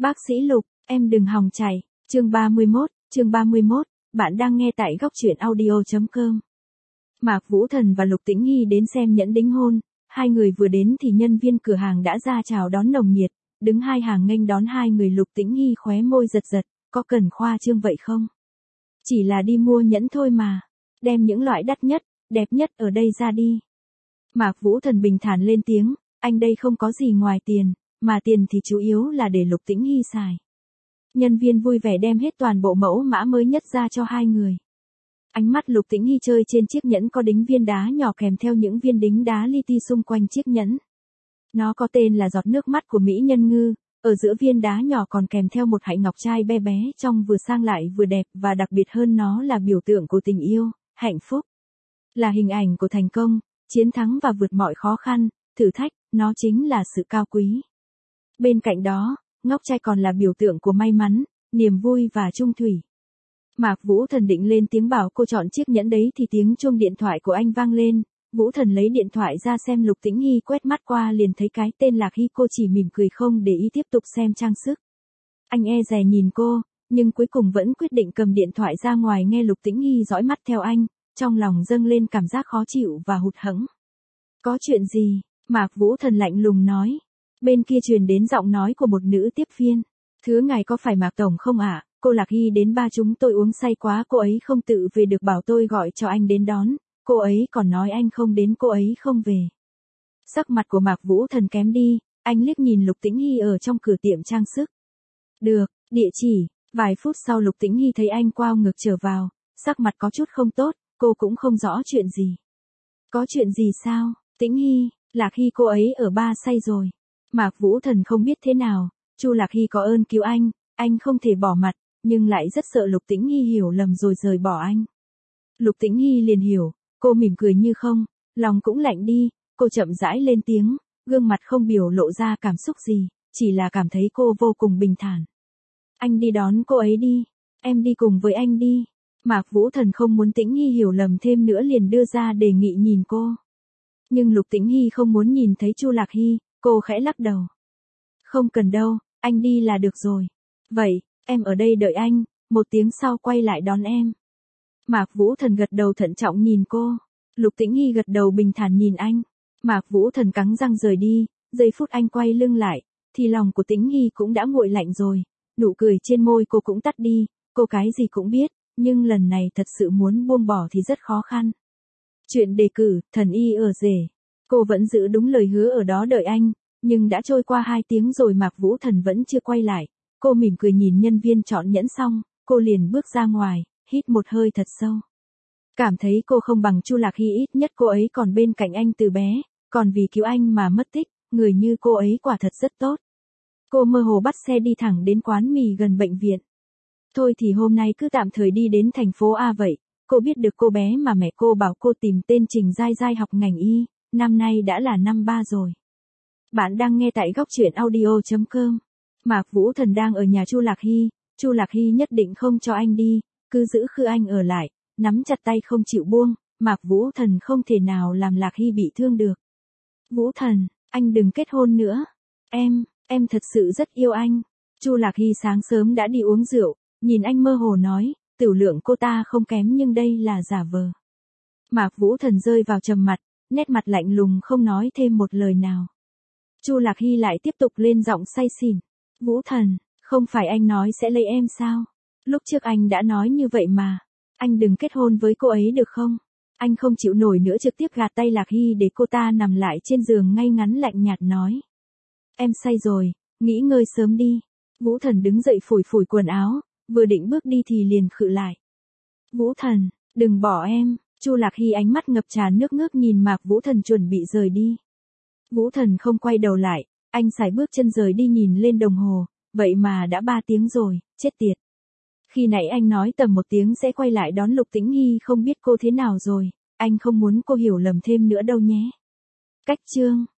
Bác sĩ Lục, em đừng hòng chạy. Chương 31, bạn đang nghe tại góc truyện audio.com. Mạc Vũ Thần và Lục Tĩnh Hy đến xem nhẫn đính hôn, hai người vừa đến thì nhân viên cửa hàng đã ra chào đón nồng nhiệt, đứng hai hàng nghênh đón hai người. Lục Tĩnh Hy khóe môi giật giật, có cần khoa trương vậy không? Chỉ là đi mua nhẫn thôi mà, đem những loại đắt nhất, đẹp nhất ở đây ra đi. Mạc Vũ Thần bình thản lên tiếng, anh đây không có gì ngoài tiền, mà tiền thì chủ yếu là để Lục Tĩnh Hy xài. Nhân viên vui vẻ đem hết toàn bộ mẫu mã mới nhất ra cho hai người. Ánh mắt Lục Tĩnh Hy chơi trên chiếc nhẫn có đính viên đá nhỏ kèm theo những viên đính đá li ti xung quanh chiếc nhẫn. Nó có tên là giọt nước mắt của mỹ nhân ngư, ở giữa viên đá nhỏ còn kèm theo một hạnh ngọc trai bé bé trông vừa sang lại vừa đẹp, và đặc biệt hơn nó là biểu tượng của tình yêu, hạnh phúc. Là hình ảnh của thành công, chiến thắng và vượt mọi khó khăn, thử thách, nó chính là sự cao quý. Bên cạnh đó, ngọc trai còn là biểu tượng của may mắn, niềm vui và chung thủy. Mạc Vũ Thần định lên tiếng bảo cô chọn chiếc nhẫn đấy thì tiếng chuông điện thoại của anh vang lên. Vũ Thần lấy điện thoại ra xem. Lục Tĩnh Hy quét mắt qua liền thấy cái tên Lạc Hy. Cô chỉ mỉm cười không để ý tiếp tục xem trang sức. Anh e dè nhìn cô, nhưng cuối cùng vẫn quyết định cầm điện thoại ra ngoài. Nghe Lục Tĩnh Hy dõi mắt theo anh, trong lòng dâng lên cảm giác khó chịu và hụt hẫng. Có chuyện gì? Mạc Vũ Thần lạnh lùng nói. Bên kia truyền đến giọng nói của một nữ tiếp viên. Thưa ngài có phải Mạc Tổng không ạ? Cô Lạc Hy đến ba chúng tôi uống say quá, cô ấy không tự về được, bảo tôi gọi cho anh đến đón. Cô ấy còn nói anh không đến, cô ấy không về. Sắc mặt của Mạc Vũ Thần kém đi, anh liếc nhìn Lục Tĩnh Hy ở trong cửa tiệm trang sức. Được, địa chỉ. Vài phút sau Lục Tĩnh Hy thấy anh quao ngược trở vào, sắc mặt có chút không tốt, cô cũng không rõ chuyện gì. Có chuyện gì sao? Tĩnh Hy, Lạc Hy cô ấy ở ba say rồi. Mạc Vũ Thần không biết thế nào, Chu Lạc Hy có ơn cứu anh không thể bỏ mặt, nhưng lại rất sợ Lục Tĩnh Hy hiểu lầm rồi rời bỏ anh. Lục Tĩnh Hy liền hiểu, cô mỉm cười như không, lòng cũng lạnh đi, cô chậm rãi lên tiếng, gương mặt không biểu lộ ra cảm xúc gì, chỉ là cảm thấy cô vô cùng bình thản. Anh đi đón cô ấy đi, em đi cùng với anh đi. Mạc Vũ Thần không muốn Tĩnh Hy hiểu lầm thêm nữa liền đưa ra đề nghị nhìn cô. Nhưng Lục Tĩnh Hy không muốn nhìn thấy Chu Lạc Hy, cô khẽ lắc đầu. Không cần đâu, anh đi là được rồi. Vậy, em ở đây đợi anh, 1 tiếng sau quay lại đón em. Mạc Vũ Thần gật đầu thận trọng nhìn cô. Lục Tĩnh Hy gật đầu bình thản nhìn anh. Mạc Vũ Thần cắn răng rời đi, giây phút anh quay lưng lại, thì lòng của Tĩnh Hy cũng đã nguội lạnh rồi. Nụ cười trên môi cô cũng tắt đi, cô cái gì cũng biết, nhưng lần này thật sự muốn buông bỏ thì rất khó khăn. Chuyện đề cử, thần y ở rể. Cô vẫn giữ đúng lời hứa ở đó đợi anh, nhưng đã trôi qua 2 tiếng rồi Mạc Vũ Thần vẫn chưa quay lại. Cô mỉm cười nhìn nhân viên chọn nhẫn xong, cô liền bước ra ngoài, hít một hơi thật sâu. Cảm thấy cô không bằng Chu Lạc Hy, ít nhất cô ấy còn bên cạnh anh từ bé, còn vì cứu anh mà mất tích, người như cô ấy quả thật rất tốt. Cô mơ hồ bắt xe đi thẳng đến quán mì gần bệnh viện. Thôi thì hôm nay cứ tạm thời đi đến thành phố A vậy. Cô biết được cô bé mà mẹ cô bảo cô tìm tên Trình Giai Giai học ngành y, năm nay đã là năm 3 rồi. Bạn đang nghe tại góc truyện audio.com. Mạc Vũ Thần đang ở nhà Chu Lạc Hy nhất định không cho anh đi, cứ giữ khư anh ở lại, nắm chặt tay không chịu buông. Mạc Vũ Thần không thể nào làm Lạc Hy bị thương được. Vũ Thần, anh đừng kết hôn nữa. Em thật sự rất yêu anh. Chu Lạc Hy sáng sớm đã đi uống rượu, nhìn anh mơ hồ nói, tiểu lượng cô ta không kém nhưng đây là giả vờ. Mạc Vũ Thần rơi vào trầm mặt, nét mặt lạnh lùng không nói thêm một lời nào. Chu Lạc Hy lại tiếp tục lên giọng say xỉn. Vũ Thần, không phải anh nói sẽ lấy em sao? Lúc trước anh đã nói như vậy mà. Anh đừng kết hôn với cô ấy được không? Anh không chịu nổi nữa, trực tiếp gạt tay Lạc Hy để cô ta nằm lại trên giường ngay ngắn lạnh nhạt nói. Em say rồi, nghỉ ngơi sớm đi. Vũ Thần đứng dậy phủi phủi quần áo, vừa định bước đi thì liền khựng lại. Vũ Thần, đừng bỏ em. Chu Lạc Hy ánh mắt ngập tràn nước ngước nhìn Mạc Vũ Thần chuẩn bị rời đi. Vũ Thần không quay đầu lại, anh sải bước chân rời đi, nhìn lên đồng hồ, vậy mà đã 3 tiếng rồi, chết tiệt. Khi nãy anh nói tầm 1 tiếng sẽ quay lại đón Lục Tĩnh Hy, không biết cô thế nào rồi, anh không muốn cô hiểu lầm thêm nữa đâu nhé. Cách chương